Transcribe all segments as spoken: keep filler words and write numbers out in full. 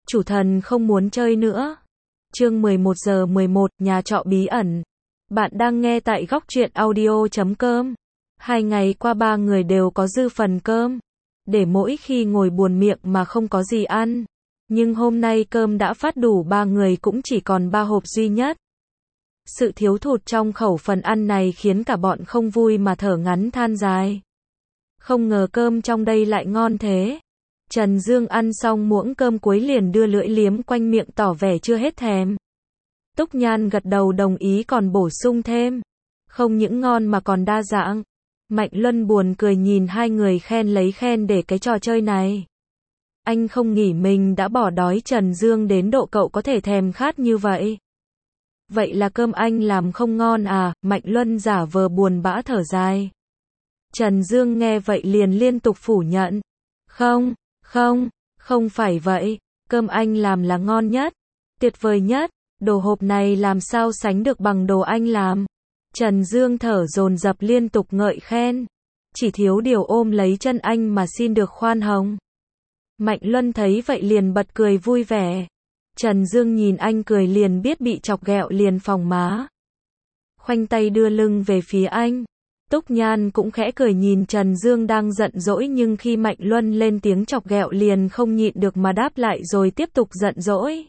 Chủ thần không muốn chơi nữa. Chương mười một giờ mười một, nhà trọ bí ẩn. Bạn đang nghe tại góc truyện audio chấm com. Hai ngày qua ba người đều có dư phần cơm. Để mỗi khi ngồi buồn miệng mà không có gì ăn. Nhưng hôm nay cơm đã phát đủ ba người cũng chỉ còn ba hộp duy nhất. Sự thiếu thụt trong khẩu phần ăn này khiến cả bọn không vui mà thở ngắn than dài. Không ngờ cơm trong đây lại ngon thế. Trần Dương ăn xong muỗng cơm cuối liền đưa lưỡi liếm quanh miệng tỏ vẻ chưa hết thèm. Túc Nhan gật đầu đồng ý còn bổ sung thêm. Không những ngon mà còn đa dạng. Mạnh Luân buồn cười nhìn hai người khen lấy khen để cái trò chơi này. Anh không nghĩ mình đã bỏ đói Trần Dương đến độ cậu có thể thèm khát như vậy. Vậy là cơm anh làm không ngon à? Mạnh Luân giả vờ buồn bã thở dài. Trần Dương nghe vậy liền liên tục phủ nhận. Không, không, không phải vậy. Cơm anh làm là ngon nhất, tuyệt vời nhất. Đồ hộp này làm sao sánh được bằng đồ anh làm. Trần Dương thở dồn dập liên tục ngợi khen. Chỉ thiếu điều ôm lấy chân anh mà xin được khoan hồng. Mạnh Luân thấy vậy liền bật cười vui vẻ. Trần Dương nhìn anh cười liền biết bị chọc ghẹo liền phồng má. Khoanh tay đưa lưng về phía anh. Túc Nhan cũng khẽ cười nhìn Trần Dương đang giận dỗi nhưng khi Mạnh Luân lên tiếng chọc ghẹo liền không nhịn được mà đáp lại rồi tiếp tục giận dỗi.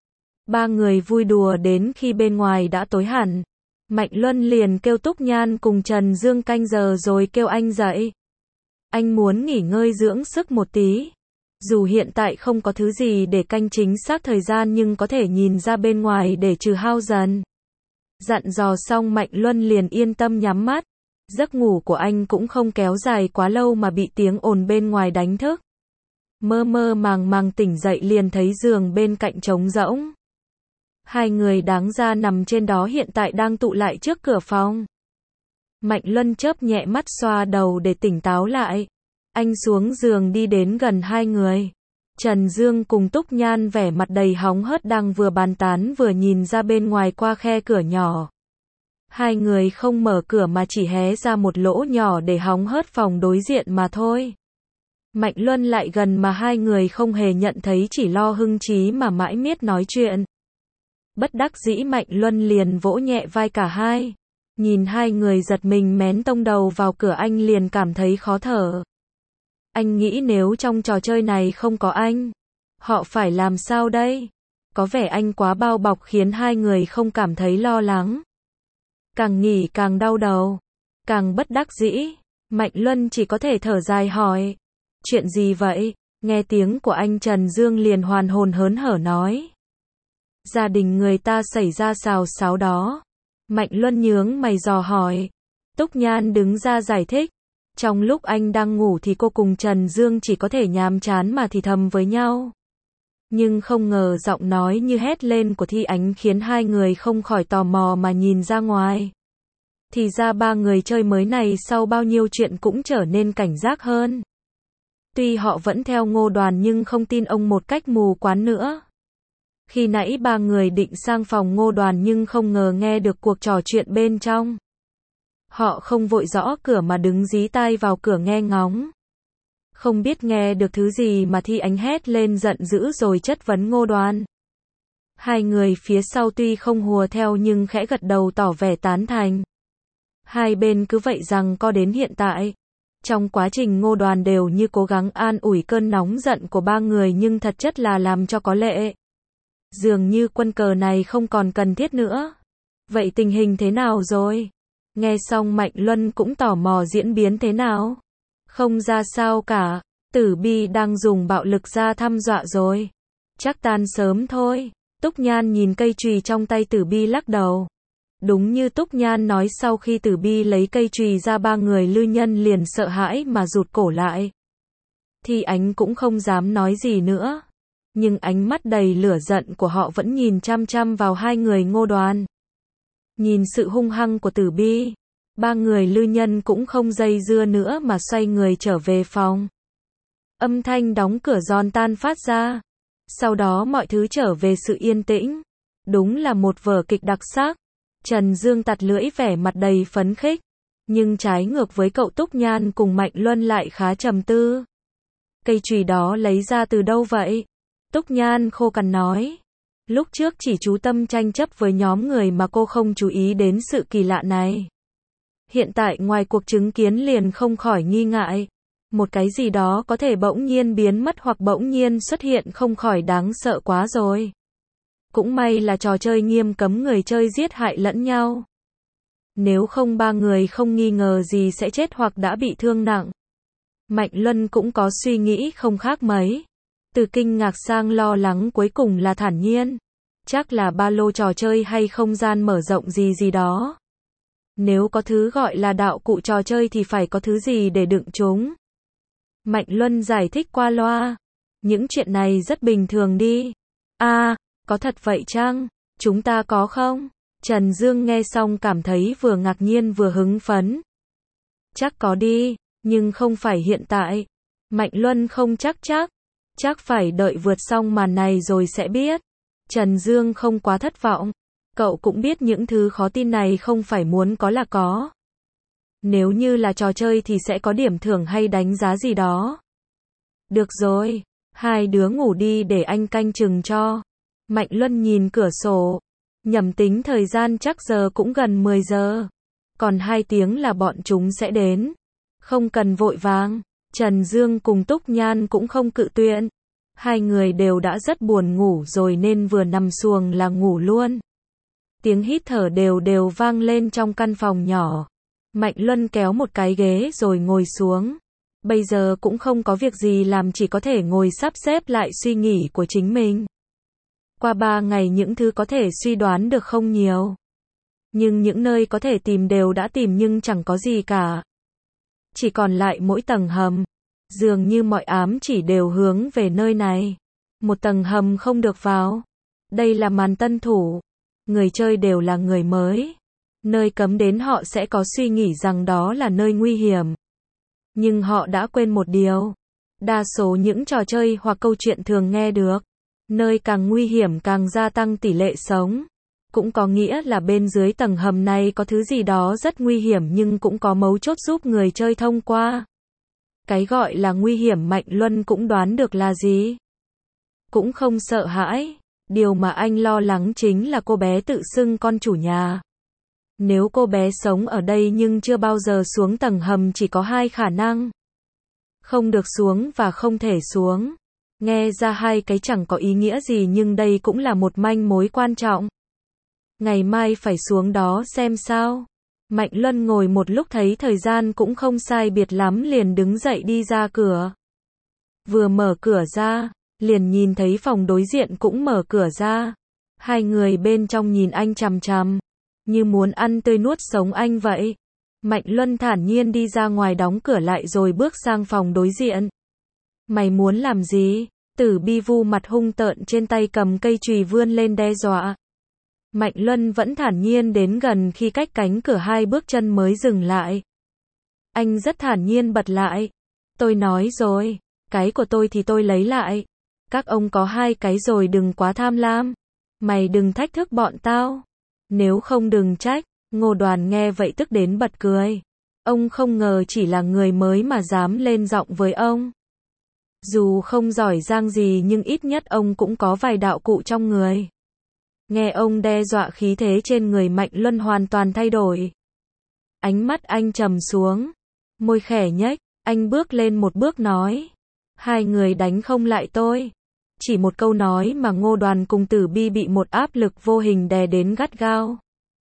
Ba người vui đùa đến khi bên ngoài đã tối hẳn. Mạnh Luân liền kêu Túc Nhan cùng Trần Dương canh giờ rồi kêu anh dậy. Anh muốn nghỉ ngơi dưỡng sức một tí. Dù hiện tại không có thứ gì để canh chính xác thời gian nhưng có thể nhìn ra bên ngoài để trừ hao dần. Dặn dò xong Mạnh Luân liền yên tâm nhắm mắt. Giấc ngủ của anh cũng không kéo dài quá lâu mà bị tiếng ồn bên ngoài đánh thức. Mơ mơ màng màng tỉnh dậy liền thấy giường bên cạnh trống rỗng. Hai người đáng ra nằm trên đó hiện tại đang tụ lại trước cửa phòng. Mạnh Luân chớp nhẹ mắt xoa đầu để tỉnh táo lại. Anh xuống giường đi đến gần hai người. Trần Dương cùng Túc Nhan vẻ mặt đầy hóng hớt đang vừa bàn tán vừa nhìn ra bên ngoài qua khe cửa nhỏ. Hai người không mở cửa mà chỉ hé ra một lỗ nhỏ để hóng hớt phòng đối diện mà thôi. Mạnh Luân lại gần mà hai người không hề nhận thấy chỉ lo hưng trí mà mãi miết nói chuyện. Bất đắc dĩ Mạnh Luân liền vỗ nhẹ vai cả hai. Nhìn hai người giật mình mén tông đầu vào cửa anh liền cảm thấy khó thở. Anh nghĩ nếu trong trò chơi này không có anh, họ phải làm sao đây? Có vẻ anh quá bao bọc khiến hai người không cảm thấy lo lắng. Càng nghĩ càng đau đầu, càng bất đắc dĩ, Mạnh Luân chỉ có thể thở dài hỏi. Chuyện gì vậy? Nghe tiếng của anh Trần Dương liền hoàn hồn hớn hở nói. Gia đình người ta xảy ra xào xáo đó. Mạnh Luân nhướng mày dò hỏi. Túc Nhan đứng ra giải thích. Trong lúc anh đang ngủ thì cô cùng Trần Dương chỉ có thể nhàm chán mà thì thầm với nhau. Nhưng không ngờ giọng nói như hét lên của Thi Ánh khiến hai người không khỏi tò mò mà nhìn ra ngoài. Thì ra ba người chơi mới này sau bao nhiêu chuyện cũng trở nên cảnh giác hơn. Tuy họ vẫn theo Ngô Đoàn nhưng không tin ông một cách mù quáng nữa. Khi nãy ba người định sang phòng Ngô Đoàn nhưng không ngờ nghe được cuộc trò chuyện bên trong. Họ không vội gõ cửa mà đứng dí tai vào cửa nghe ngóng. Không biết nghe được thứ gì mà Thi Ánh hét lên giận dữ rồi chất vấn Ngô Đoàn. Hai người phía sau tuy không hùa theo nhưng khẽ gật đầu tỏ vẻ tán thành. Hai bên cứ vậy rằng co đến hiện tại. Trong quá trình Ngô Đoàn đều như cố gắng an ủi cơn nóng giận của ba người nhưng thật chất là làm cho có lệ. Dường như quân cờ này không còn cần thiết nữa. Vậy tình hình thế nào rồi? Nghe xong Mạnh Luân cũng tò mò diễn biến thế nào? Không ra sao cả, Tử Bi đang dùng bạo lực ra thăm dọa rồi. Chắc tan sớm thôi. Túc Nhan nhìn cây chùy trong tay Tử Bi lắc đầu. Đúng như Túc Nhan nói sau khi Tử Bi lấy cây chùy ra ba người Lư Nhân liền sợ hãi mà rụt cổ lại. Thì Ánh cũng không dám nói gì nữa. Nhưng ánh mắt đầy lửa giận của họ vẫn nhìn chăm chăm vào hai người Ngô Đoàn. Nhìn sự hung hăng của Tử Bi, ba người Lư Nhân cũng không dây dưa nữa mà xoay người trở về phòng. Âm thanh đóng cửa giòn tan phát ra. Sau đó mọi thứ trở về sự yên tĩnh. Đúng là một vở kịch đặc sắc. Trần Dương tạt lưỡi vẻ mặt đầy phấn khích. Nhưng trái ngược với cậu Túc Nhan cùng Mạnh Luân lại khá trầm tư. Cây chùy đó lấy ra từ đâu vậy? Túc Nhan khô cằn nói. Lúc trước chỉ chú tâm tranh chấp với nhóm người mà cô không chú ý đến sự kỳ lạ này. Hiện tại ngoài cuộc chứng kiến liền không khỏi nghi ngại. Một cái gì đó có thể bỗng nhiên biến mất hoặc bỗng nhiên xuất hiện không khỏi đáng sợ quá rồi. Cũng may là trò chơi nghiêm cấm người chơi giết hại lẫn nhau. Nếu không ba người không nghi ngờ gì sẽ chết hoặc đã bị thương nặng. Mạnh Luân cũng có suy nghĩ không khác mấy. Từ kinh ngạc sang lo lắng cuối cùng là thản nhiên. Chắc là ba lô trò chơi hay không gian mở rộng gì gì đó. Nếu có thứ gọi là đạo cụ trò chơi thì phải có thứ gì để đựng chúng. Mạnh Luân giải thích qua loa. Những chuyện này rất bình thường đi. À, có thật vậy chăng? Chúng ta có không? Trần Dương nghe xong cảm thấy vừa ngạc nhiên vừa hứng phấn. Chắc có đi, nhưng không phải hiện tại. Mạnh Luân không chắc chắc. Chắc phải đợi vượt xong màn này rồi sẽ biết. Trần Dương không quá thất vọng. Cậu cũng biết những thứ khó tin này không phải muốn có là có. Nếu như là trò chơi thì sẽ có điểm thưởng hay đánh giá gì đó. Được rồi, hai đứa ngủ đi để anh canh chừng cho. Mạnh Luân nhìn cửa sổ. Nhầm tính thời gian chắc giờ cũng gần mười giờ. Còn hai tiếng là bọn chúng sẽ đến. Không cần vội vàng. Trần Dương cùng Túc Nhan cũng không cự tuyệt. Hai người đều đã rất buồn ngủ rồi nên vừa nằm xuồng là ngủ luôn. Tiếng hít thở đều đều vang lên trong căn phòng nhỏ. Mạnh Luân kéo một cái ghế rồi ngồi xuống. Bây giờ cũng không có việc gì làm, chỉ có thể ngồi sắp xếp lại suy nghĩ của chính mình. Qua ba ngày những thứ có thể suy đoán được không nhiều. Nhưng những nơi có thể tìm đều đã tìm nhưng chẳng có gì cả. Chỉ còn lại mỗi tầng hầm. Dường như mọi ám chỉ đều hướng về nơi này. Một tầng hầm không được vào. Đây là màn tân thủ. Người chơi đều là người mới. Nơi cấm đến họ sẽ có suy nghĩ rằng đó là nơi nguy hiểm. Nhưng họ đã quên một điều. Đa số những trò chơi hoặc câu chuyện thường nghe được. Nơi càng nguy hiểm càng gia tăng tỷ lệ sống. Cũng có nghĩa là bên dưới tầng hầm này có thứ gì đó rất nguy hiểm nhưng cũng có mấu chốt giúp người chơi thông qua. Cái gọi là nguy hiểm Mạnh Luân cũng đoán được là gì. Cũng không sợ hãi. Điều mà anh lo lắng chính là cô bé tự xưng con chủ nhà. Nếu cô bé sống ở đây nhưng chưa bao giờ xuống tầng hầm chỉ có hai khả năng. Không được xuống và không thể xuống. Nghe ra hai cái chẳng có ý nghĩa gì nhưng đây cũng là một manh mối quan trọng. Ngày mai phải xuống đó xem sao. Mạnh Luân ngồi một lúc thấy thời gian cũng không sai biệt lắm liền đứng dậy đi ra cửa. Vừa mở cửa ra, liền nhìn thấy phòng đối diện cũng mở cửa ra. Hai người bên trong nhìn anh chằm chằm, như muốn ăn tươi nuốt sống anh vậy. Mạnh Luân thản nhiên đi ra ngoài đóng cửa lại rồi bước sang phòng đối diện. Mày muốn làm gì? Tử Bi vu mặt hung tợn trên tay cầm cây chùy vươn lên đe dọa. Mạnh Luân vẫn thản nhiên đến gần, khi cách cánh cửa hai bước chân mới dừng lại. Anh rất thản nhiên bật lại. Tôi nói rồi, cái của tôi thì tôi lấy lại. Các ông có hai cái rồi, đừng quá tham lam. Mày đừng thách thức bọn tao. Nếu không đừng trách. Ngô Đoàn nghe vậy tức đến bật cười. Ông không ngờ chỉ là người mới mà dám lên giọng với ông. Dù không giỏi giang gì nhưng ít nhất ông cũng có vài đạo cụ trong người. Nghe ông đe dọa, khí thế trên người Mạnh Luân hoàn toàn thay đổi. Ánh mắt anh trầm xuống. Môi khẽ nhếch, anh bước lên một bước nói. Hai người đánh không lại tôi. Chỉ một câu nói mà Ngô Đoàn cùng Tử Bi bị một áp lực vô hình đè đến gắt gao.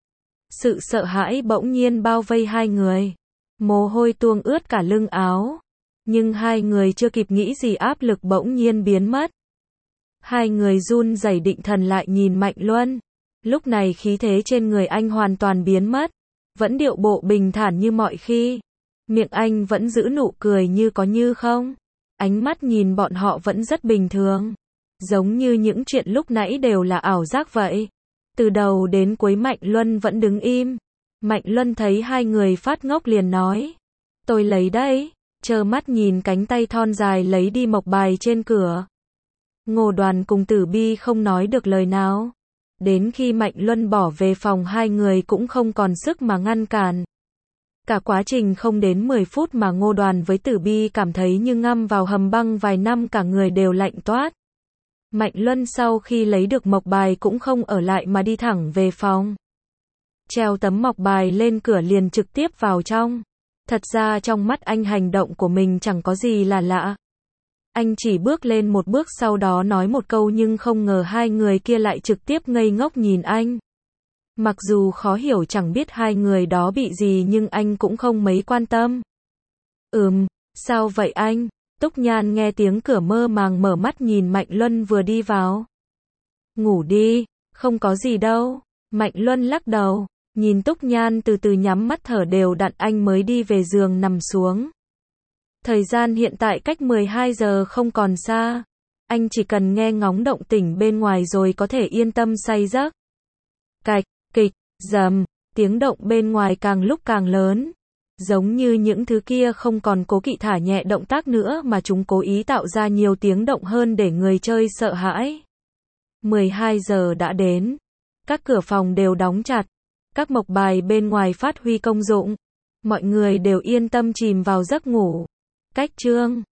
Sự sợ hãi bỗng nhiên bao vây hai người. Mồ hôi tuôn ướt cả lưng áo. Nhưng hai người chưa kịp nghĩ gì áp lực bỗng nhiên biến mất. Hai người run rẩy định thần lại nhìn Mạnh Luân. Lúc này khí thế trên người anh hoàn toàn biến mất. Vẫn điệu bộ bình thản như mọi khi. Miệng anh vẫn giữ nụ cười như có như không. Ánh mắt nhìn bọn họ vẫn rất bình thường. Giống như những chuyện lúc nãy đều là ảo giác vậy. Từ đầu đến cuối Mạnh Luân vẫn đứng im. Mạnh Luân thấy hai người phát ngốc liền nói. Tôi lấy đấy. Trơ mắt nhìn cánh tay thon dài lấy đi mộc bài trên cửa. Ngô Đoàn cùng Tử Bi không nói được lời nào. Đến khi Mạnh Luân bỏ về phòng hai người cũng không còn sức mà ngăn cản. Cả quá trình không đến mười phút mà Ngô Đoàn với Tử Bi cảm thấy như ngâm vào hầm băng vài năm, cả người đều lạnh toát. Mạnh Luân sau khi lấy được mộc bài cũng không ở lại mà đi thẳng về phòng. Treo tấm mộc bài lên cửa liền trực tiếp vào trong. Thật ra trong mắt anh hành động của mình chẳng có gì là lạ. Anh chỉ bước lên một bước sau đó nói một câu nhưng không ngờ hai người kia lại trực tiếp ngây ngốc nhìn anh. Mặc dù khó hiểu chẳng biết hai người đó bị gì nhưng anh cũng không mấy quan tâm. Ừm, sao vậy anh? Túc Nhan nghe tiếng cửa mơ màng mở mắt nhìn Mạnh Luân vừa đi vào. Ngủ đi, không có gì đâu. Mạnh Luân lắc đầu, nhìn Túc Nhan từ từ nhắm mắt thở đều đặn anh mới đi về giường nằm xuống. Thời gian hiện tại cách mười hai giờ không còn xa. Anh chỉ cần nghe ngóng động tĩnh bên ngoài rồi có thể yên tâm say giấc. Cạch, kịch, dầm, tiếng động bên ngoài càng lúc càng lớn. Giống như những thứ kia không còn cố kỵ thả nhẹ động tác nữa mà chúng cố ý tạo ra nhiều tiếng động hơn để người chơi sợ hãi. mười hai giờ đã đến. Các cửa phòng đều đóng chặt. Các mộc bài bên ngoài phát huy công dụng. Mọi người đều yên tâm chìm vào giấc ngủ. Cách chương